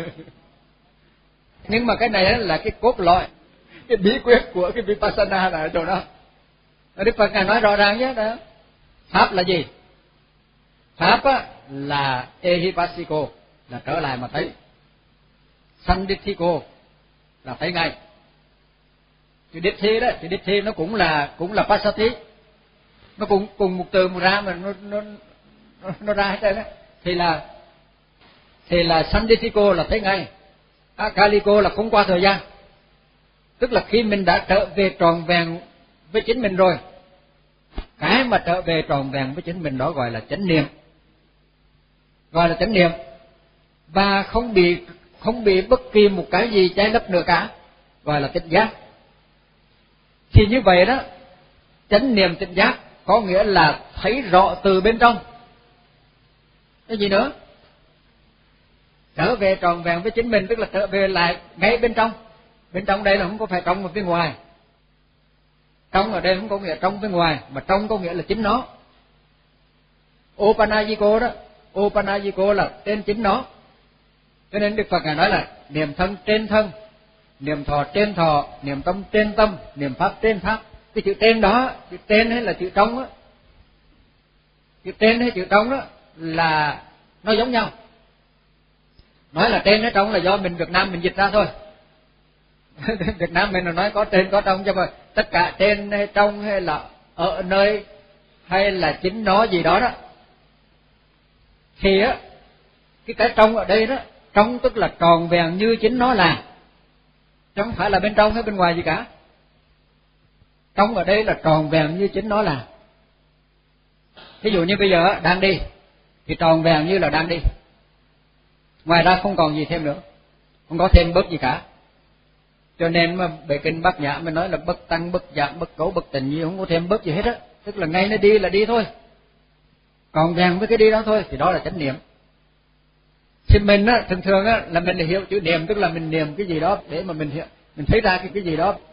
Nhưng mà cái này là cái cốt lõi, cái bí quyết của cái Vipassana là ở chỗ đó. Đức Phật ngài nói rõ ràng nhé đó. Pháp là gì? Pháp á, là ehipassiko, là trở lại mà thấy. Sandithiko là thấy ngay. Chữ Dithi đó, chữ Dithi nó cũng là cũng là passati, nó cũng cùng một từ một ra mà nó nó nó, nó ra hết trơn á. Thì là thì là sandithiko là thấy ngay, akaliko là không qua thời gian, tức là khi mình đã trở về tròn vẹn với chính mình rồi, cái mà trở về tròn vẹn với chính mình đó gọi là chánh niệm, gọi là chánh niệm, và không bị không bị bất kỳ một cái gì che lấp nữa cả, gọi là tỉnh giác. Thì như vậy đó, chánh niệm tỉnh giác có nghĩa là thấy rõ từ bên trong. Cái gì nữa? Trở về tròn vẹn với chính mình, tức là trở về lại ngay bên trong. Bên trong đây là không có phải trong ở bên ngoài. Trong ở đây không có nghĩa trong bên ngoài, mà trong có nghĩa là chính nó. Opanajiko đó, Opanajiko là trên chính nó. Cho nên Đức Phật Ngài nói là niệm thân trên thân, niệm thọ trên thọ, niệm tâm trên tâm, niệm pháp trên pháp. Cái chữ trên đó, chữ trên hay là chữ trong đó, chữ trên hay chữ trong đó là nó giống nhau. Nói là trên hay trong là do mình Việt Nam mình dịch ra thôi. Việt Nam mình là nói có trên có trong, cho mà tất cả trên hay trong hay là ở nơi hay là chính nó gì đó đó, thì á cái cái trong ở đây đó, trong tức là tròn vẹn như chính nó là, chứ không phải là bên trong hay bên ngoài gì cả. Trong ở đây là tròn vẹn như chính nó là. Ví dụ như bây giờ đang đi thì tròn vẹn như là đang đi, ngoài ra không còn gì thêm nữa, không có thêm bớt gì cả. Cho nên mà bệ kinh Bát Nhã mới nói là bất tăng bất giảm bất cấu bất tịnh, gì không có thêm bớt gì hết á, tức là ngay nó đi là đi thôi, còn vẹn với cái đi đó thôi, thì đó là chánh niệm. Thì mình á, thường thường á là mình hiểu chữ niệm, tức là mình niệm cái gì đó để mà mình hiểu, mình thấy ra cái cái gì đó.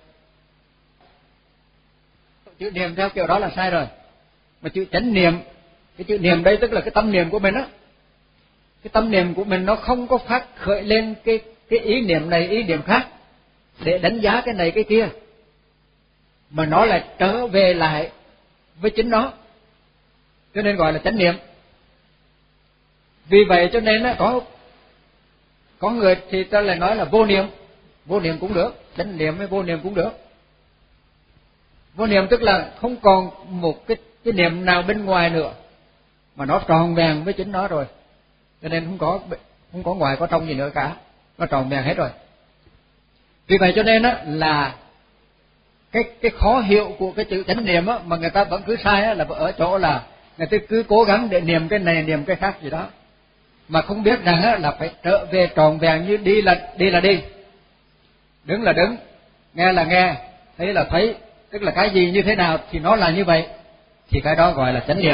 Chữ niệm theo kiểu đó là sai rồi. Mà chữ chánh niệm, cái chữ niệm đây tức là cái tâm niệm của mình á. Cái tâm niệm của mình nó không có phát khởi lên cái cái ý niệm này ý niệm khác để đánh giá cái này cái kia, mà nó lại trở về lại với chính nó, cho nên gọi là chánh niệm. Vì vậy cho nên á, có có người thì ta lại nói là vô niệm, vô niệm cũng được, chánh niệm hay vô niệm cũng được. Vô niệm tức là không còn một cái cái niệm nào bên ngoài nữa, mà nó tròn vẹn với chính nó rồi, cho nên không có không có ngoài có trong gì nữa cả, nó tròn vẹn hết rồi. Vì vậy cho nên á là cái cái khó hiểu của cái chữ chánh niệm á, mà người ta vẫn cứ sai á, là ở chỗ là người ta cứ cố gắng để niệm cái này niệm cái khác gì đó, mà không biết rằng á là phải trở về tròn vẹn như đi là đi là đi, đứng là đứng, nghe là nghe, thấy là thấy, tức là cái gì như thế nào thì nó là như vậy, thì cái đó gọi là chánh niệm.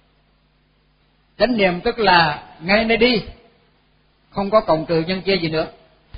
Chánh niệm tức là ngay nơi đi, không có cộng trừ nhân chia gì nữa.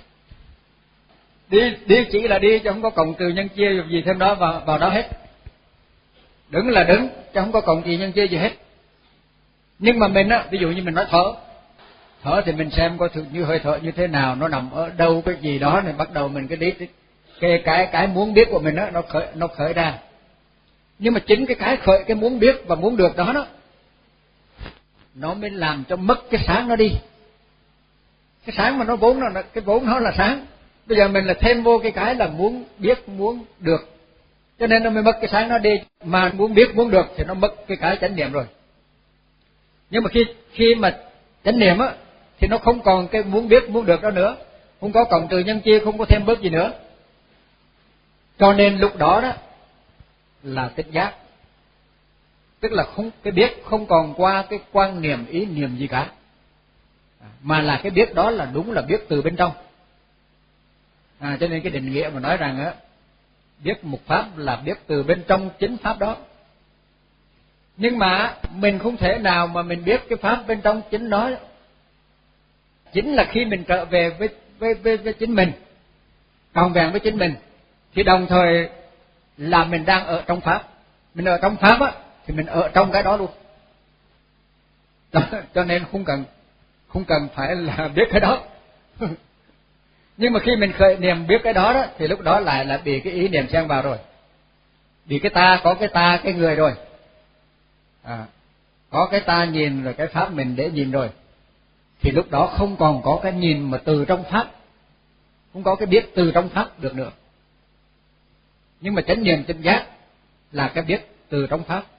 Đi đi chỉ là đi, chứ không có cộng trừ nhân chia gì thêm đó vào vào đó hết. Đứng là đứng, chứ không có cộng trừ nhân chia gì hết. Nhưng mà mình á, ví dụ như mình nói thở, thở thì mình xem coi như hơi thở như thế nào, nó nằm ở đâu cái gì đó, này bắt đầu mình cái đi cái cái cái muốn biết của mình á, nó khởi nó khởi ra. Nhưng mà chính cái cái khởi cái muốn biết và muốn được đó đó, nó mới làm cho mất cái sáng nó đi. Cái sáng mà nó vốn là cái vốn nó là sáng, bây giờ mình là thêm vô cái cái là muốn biết muốn được, cho nên nó mới mất cái sáng nó đi. Mà muốn biết muốn được thì nó mất cái cái chánh niệm rồi. Nhưng mà khi khi mà chánh niệm á thì nó không còn cái muốn biết muốn được đó nữa, không có cộng trừ nhân chia, không có thêm bớt gì nữa, cho nên lúc đó đó là tỉnh giác, tức là không cái biết không còn qua cái quan niệm ý niệm gì cả, mà là cái biết đó là đúng là biết từ bên trong. À, cho nên cái định nghĩa mà nói rằng á, biết một pháp là biết từ bên trong chính pháp đó. Nhưng mà mình không thể nào mà mình biết cái pháp bên trong chính nó, chính là khi mình trở về với với với, với chính mình, tròn vẹn với chính mình, thì đồng thời là mình đang ở trong pháp. Mình ở trong pháp á thì mình ở trong cái đó luôn. Cho, cho nên không cần không cần phải là biết cái đó. Nhưng mà khi mình khởi niệm biết cái đó đó, thì lúc đó lại là bị cái ý niệm xen vào rồi, bị cái ta, có cái ta cái người rồi, à, có cái ta nhìn rồi cái pháp mình để nhìn rồi, thì lúc đó không còn có cái nhìn mà từ trong pháp, không có cái biết từ trong pháp được nữa. Nhưng mà chánh niệm chánh giác là cái biết từ trong pháp.